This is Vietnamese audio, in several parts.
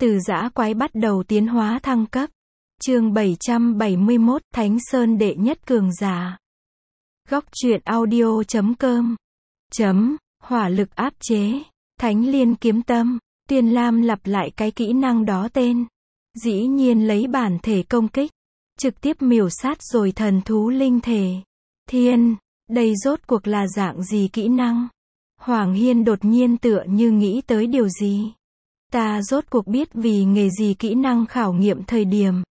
Từ dã quái bắt đầu tiến hóa thăng cấp. Chương 771, Thánh Sơn đệ nhất cường giả. Góc truyện audio.com. Hỏa lực áp chế. Thánh liên kiếm tâm. Tiên Lam lặp lại cái kỹ năng đó tên. Dĩ nhiên lấy bản thể công kích. Trực tiếp miểu sát rồi thần thú linh thể. Thiên, đây rốt cuộc là dạng gì kỹ năng? Hoàng Hiên đột nhiên tựa như nghĩ tới điều gì. Ta rốt cuộc biết vì nghề gì kỹ năng khảo nghiệm thời điểm.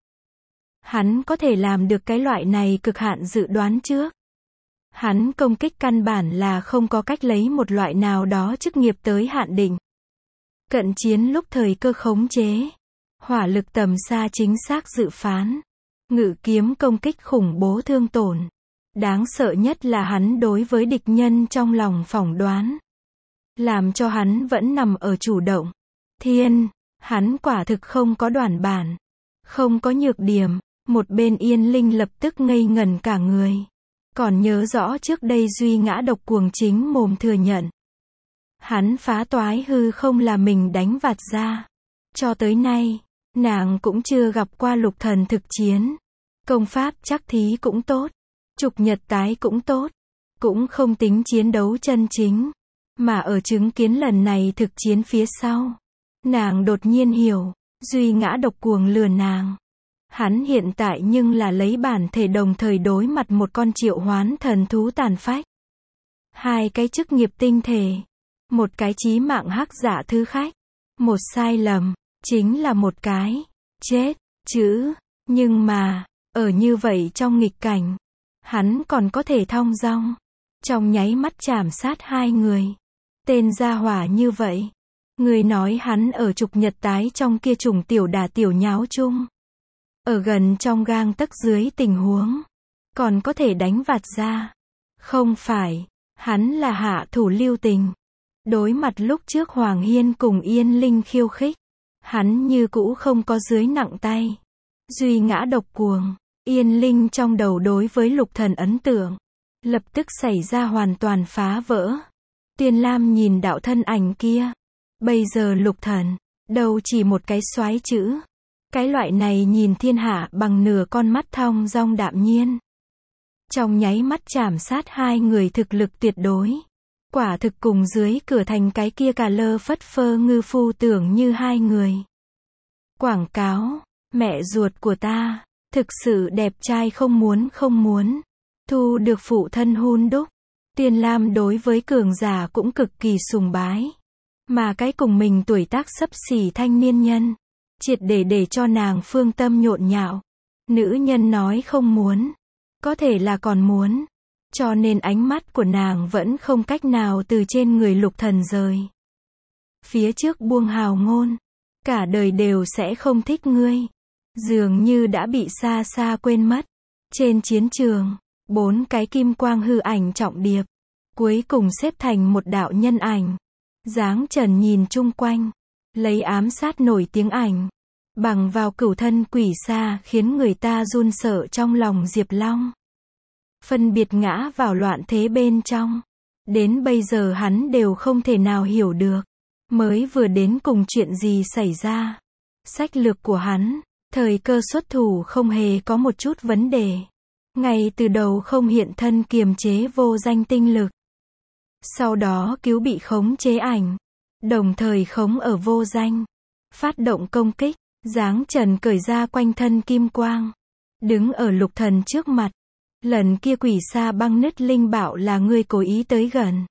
Hắn có thể làm được cái loại này cực hạn dự đoán trước. Hắn công kích căn bản là không có cách lấy một loại nào đó chức nghiệp tới hạn định. Cận chiến lúc thời cơ khống chế. Hỏa lực tầm xa chính xác dự phán. Ngự kiếm công kích khủng bố thương tổn. Đáng sợ nhất là hắn đối với địch nhân trong lòng phỏng đoán. Làm cho hắn vẫn nằm ở chủ động. Thiên, hắn quả thực không có đoản bản. Không có nhược điểm. Một bên Yên Linh lập tức ngây ngẩn cả người. Còn nhớ rõ trước đây Duy ngã độc cuồng chính mồm thừa nhận. Hắn phá toái hư không là mình đánh vạt ra. Cho tới nay, nàng cũng chưa gặp qua lục thần thực chiến. Công pháp chắc thí cũng tốt. Trục nhật tái cũng tốt. Cũng không tính chiến đấu chân chính. Mà ở chứng kiến lần này thực chiến phía sau. Nàng đột nhiên hiểu. Duy ngã độc cuồng lừa nàng. Hắn hiện tại nhưng là lấy bản thể đồng thời đối mặt một con triệu hoán thần thú tàn phách. Hai cái chức nghiệp tinh thể. Một cái chí mạng hắc giả thứ khách. Một sai lầm. Chính là một cái. Chết. Chữ. Nhưng mà. Ở như vậy trong nghịch cảnh. Hắn còn có thể thong dong. Trong nháy mắt chảm sát hai người. Tên gia hỏa như vậy. Người nói hắn ở trục nhật tái trong kia trùng tiểu đà tiểu nháo chung. Ở gần trong gang tấc dưới tình huống. Còn có thể đánh vạt ra. Không phải. Hắn là hạ thủ lưu tình. Đối mặt lúc trước Hoàng Hiên cùng Yên Linh khiêu khích. Hắn như cũ không có dưới nặng tay. Duy ngã độc cuồng. Yên Linh trong đầu đối với lục thần ấn tượng. Lập tức xảy ra hoàn toàn phá vỡ. Tiên Lam nhìn đạo thân ảnh kia. Bây giờ lục thần. Đâu chỉ một cái soái chữ. Cái loại này nhìn thiên hạ bằng nửa con mắt thong dong đạm nhiên. Trong nháy mắt chảm sát hai người thực lực tuyệt đối. Quả thực cùng dưới cửa thành cái kia cà lơ phất phơ ngư phu tưởng như hai người. Quảng cáo. Mẹ ruột của ta. Thực sự đẹp trai không muốn. Thu được phụ thân hun đúc. Tiên Lam đối với cường giả cũng cực kỳ sùng bái. Mà cái cùng mình tuổi tác xấp xỉ thanh niên nhân. Triệt để cho nàng phương tâm nhộn nhạo. Nữ nhân nói không muốn. Có thể là còn muốn. Cho nên ánh mắt của nàng vẫn không cách nào từ trên người lục thần rời. Phía trước buông hào ngôn. Cả đời đều sẽ không thích ngươi. Dường như đã bị xa xa quên mất. Trên chiến trường. 4 cái kim quang hư ảnh trọng điệp. Cuối cùng xếp thành một đạo nhân ảnh. Dáng trần nhìn chung quanh. Lấy ám sát nổi tiếng ảnh. Bằng vào cửu thân quỷ xa khiến người ta run sợ trong lòng Diệp Long. Phân biệt ngã vào loạn thế bên trong. Đến bây giờ hắn đều không thể nào hiểu được. Mới vừa đến cùng chuyện gì xảy ra. Sách lược của hắn. Thời cơ xuất thủ không hề có một chút vấn đề. Ngay từ đầu không hiện thân kiềm chế vô danh tinh lực. Sau đó cứu bị khống chế ảnh. Đồng thời khống ở vô danh. Phát động công kích. Dáng trần cởi ra quanh thân kim quang. Đứng ở lục thần trước mặt. Lần kia quỷ xa băng nứt linh bảo là ngươi cố ý tới gần.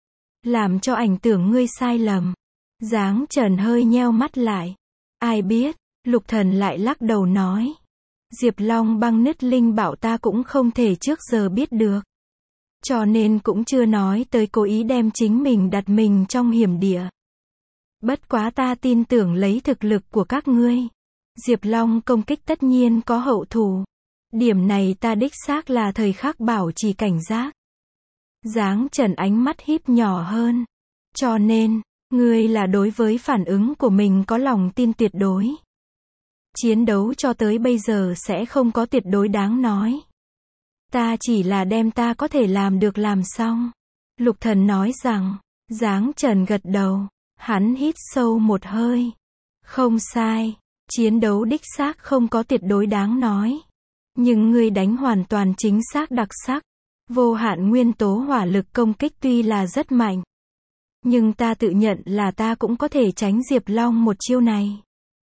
Làm cho ảnh tưởng ngươi sai lầm. Dáng trần hơi nheo mắt lại. Ai biết, lục thần lại lắc đầu nói. Diệp Long băng nứt linh bảo ta cũng không thể trước giờ biết được. Cho nên cũng chưa nói tới cố ý đem chính mình đặt mình trong hiểm địa. Bất quá ta tin tưởng lấy thực lực của các ngươi. Diệp Long công kích tất nhiên có hậu thủ. Điểm này ta đích xác là thời khắc bảo trì cảnh giác. Dáng trần ánh mắt híp nhỏ hơn. Cho nên, ngươi là đối với phản ứng của mình có lòng tin tuyệt đối. Chiến đấu cho tới bây giờ sẽ không có tuyệt đối đáng nói. Ta chỉ là đem ta có thể làm được làm xong. Lục thần nói rằng. Dáng trần gật đầu. Hắn hít sâu một hơi. Không sai, chiến đấu đích xác không có tuyệt đối đáng nói. Nhưng ngươi đánh hoàn toàn chính xác đặc sắc. Vô hạn nguyên tố hỏa lực công kích tuy là rất mạnh. Nhưng ta tự nhận là ta cũng có thể tránh Diệp Long một chiêu này.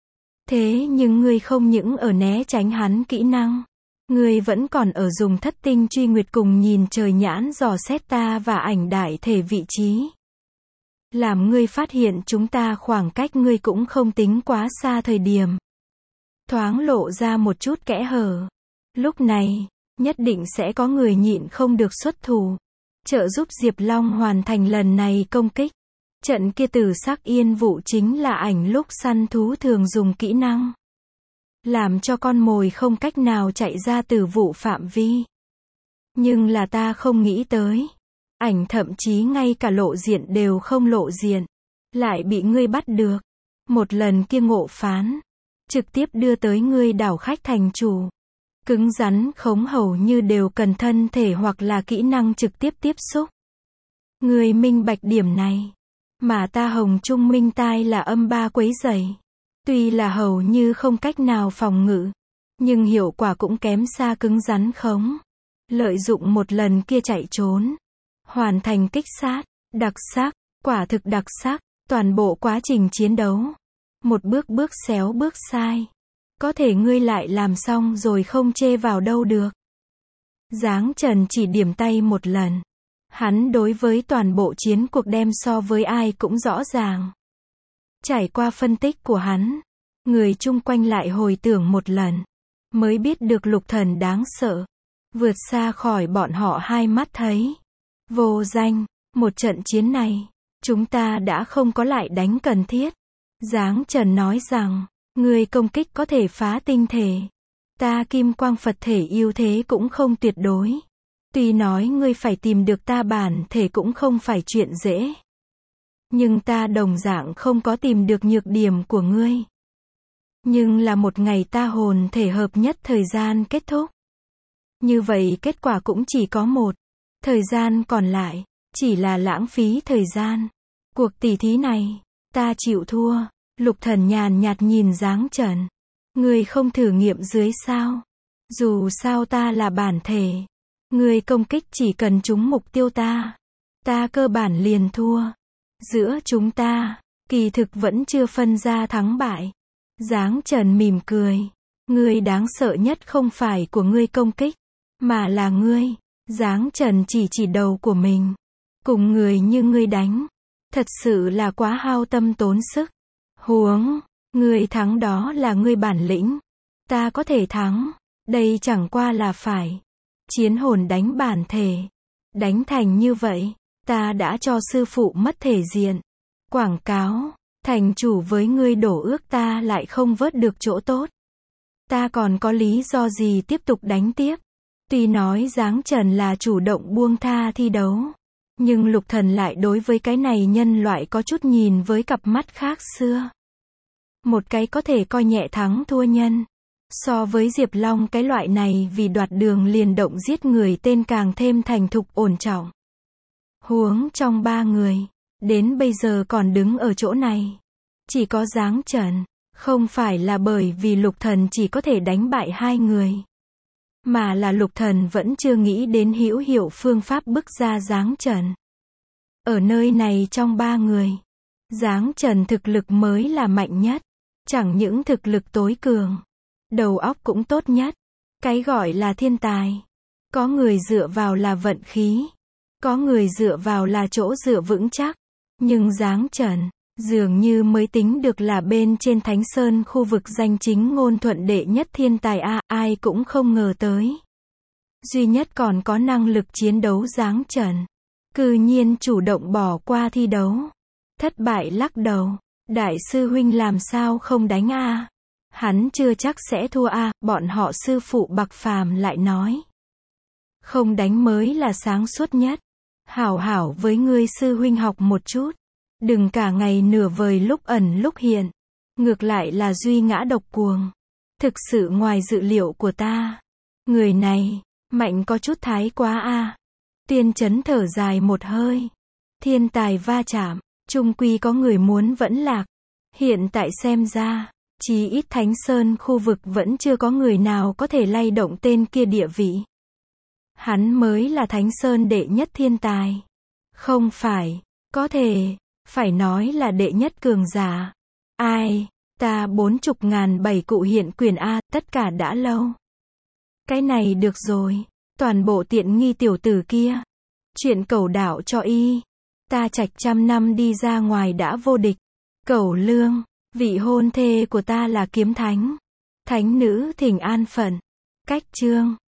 Thế nhưng ngươi không những ở né tránh hắn kỹ năng. Ngươi vẫn còn ở dùng thất tinh truy nguyệt cùng nhìn trời nhãn dò xét ta và ảnh đại thể vị trí. Làm ngươi phát hiện chúng ta khoảng cách ngươi cũng không tính quá xa thời điểm. Thoáng lộ ra một chút kẽ hở. Lúc này, nhất định sẽ có người nhịn không được xuất thủ. Trợ giúp Diệp Long hoàn thành lần này công kích. Trận kia tử sắc yên vụ chính là ảnh lúc săn thú thường dùng kỹ năng. Làm cho con mồi không cách nào chạy ra từ vụ phạm vi. Nhưng là ta không nghĩ tới. Ảnh thậm chí ngay cả lộ diện đều không lộ diện. Lại bị ngươi bắt được. Một lần kia ngộ phán. Trực tiếp đưa tới ngươi đảo khách thành chủ. Cứng rắn khống hầu như đều cần thân thể hoặc là kỹ năng trực tiếp tiếp xúc. Ngươi minh bạch điểm này. Mà ta Hồng Trung Minh tai là âm ba quấy rầy. Tuy là hầu như không cách nào phòng ngự. Nhưng hiệu quả cũng kém xa cứng rắn khống. Lợi dụng một lần kia chạy trốn. Hoàn thành kích sát. Đặc sắc. Quả thực đặc sắc. Toàn bộ quá trình chiến đấu. Một bước bước xéo bước sai. Có thể ngươi lại làm xong rồi không chê vào đâu được. Giáng Trần chỉ điểm tay một lần. Hắn đối với toàn bộ chiến cuộc đem so với ai cũng rõ ràng. Trải qua phân tích của hắn, người chung quanh lại hồi tưởng một lần. Mới biết được Lục Thần đáng sợ. Vượt xa khỏi bọn họ hai mắt thấy. Vô danh, một trận chiến này, chúng ta đã không có lại đánh cần thiết. Giáng Trần nói rằng, người công kích có thể phá tinh thể. Ta Kim Quang Phật thể ưu thế cũng không tuyệt đối. Tuy nói ngươi phải tìm được ta bản thể cũng không phải chuyện dễ. Nhưng ta đồng dạng không có tìm được nhược điểm của ngươi. Nhưng là một ngày ta hồn thể hợp nhất thời gian kết thúc. Như vậy kết quả cũng chỉ có một. Thời gian còn lại, chỉ là lãng phí thời gian. Cuộc tỉ thí này, ta chịu thua. Lục Thần nhàn nhạt nhìn Giáng Trần. Ngươi không thử nghiệm dưới sao? Dù sao ta là bản thể. Ngươi công kích chỉ cần trúng mục tiêu ta. Ta cơ bản liền thua. Giữa chúng ta, kỳ thực vẫn chưa phân ra thắng bại. Giáng Trần mỉm cười. Ngươi đáng sợ nhất không phải của ngươi công kích, mà là ngươi. Giáng Trần chỉ đầu của mình. Cùng người như ngươi đánh. Thật sự là quá hao tâm tốn sức. Huống, ngươi thắng đó là ngươi bản lĩnh. Ta có thể thắng. Đây chẳng qua là phải. Chiến hồn đánh bản thể. Đánh thành như vậy. Ta đã cho sư phụ mất thể diện. Quảng cáo. Thành chủ với ngươi đổ ước ta lại không vớt được chỗ tốt. Ta còn có lý do gì tiếp tục đánh tiếp. Tuy nói Giáng Trần là chủ động buông tha thi đấu. Nhưng Lục Thần lại đối với cái này nhân loại có chút nhìn với cặp mắt khác xưa. Một cái có thể coi nhẹ thắng thua nhân. So với Diệp Long cái loại này vì đoạt đường liền động giết người tên càng thêm thành thục ổn trọng. Huống trong ba người, đến bây giờ còn đứng ở chỗ này. Chỉ có Giáng Trần, không phải là bởi vì Lục Thần chỉ có thể đánh bại hai người. Mà là Lục Thần vẫn chưa nghĩ đến hữu hiệu phương pháp bức ra Giáng Trần. Ở nơi này trong ba người, Giáng Trần thực lực mới là mạnh nhất. Chẳng những thực lực tối cường, đầu óc cũng tốt nhất. Cái gọi là thiên tài. Có người dựa vào là vận khí. Có người dựa vào là chỗ dựa vững chắc. Nhưng Giáng Trần, dường như mới tính được là bên trên Thánh Sơn khu vực danh chính ngôn thuận đệ nhất thiên tài ai cũng không ngờ tới. Duy nhất còn có năng lực chiến đấu Giáng Trần. Cư nhiên chủ động bỏ qua thi đấu. Thất bại lắc đầu. Đại sư huynh làm sao không đánh a? Hắn chưa chắc sẽ thua a, bọn họ sư phụ Bạc Phàm lại nói. Không đánh mới là sáng suốt nhất. Hảo hảo với ngươi sư huynh học một chút. Đừng cả ngày nửa vời lúc ẩn lúc hiện. Ngược lại là duy ngã độc cuồng. Thực sự ngoài dự liệu của ta. Người này, mạnh có chút thái quá a. Tiên Chấn thở dài một hơi. Thiên tài va chạm, chung quy có người muốn vẫn lạc. Hiện tại xem ra, chí ít Thánh Sơn khu vực vẫn chưa có người nào có thể lay động tên kia địa vị. Hắn mới là Thánh Sơn đệ nhất thiên tài. Không phải, có thể, phải nói là đệ nhất cường giả. Ai, ta 40.007 cụ hiện quyền A, tất cả đã lâu. Cái này được rồi, toàn bộ tiện nghi tiểu tử kia. Chuyện cẩu đảo cho y. Ta Trạch 100 năm đi ra ngoài đã vô địch. Cẩu Lương, vị hôn thê của ta là kiếm thánh. Thánh nữ thỉnh an phận. Cách chương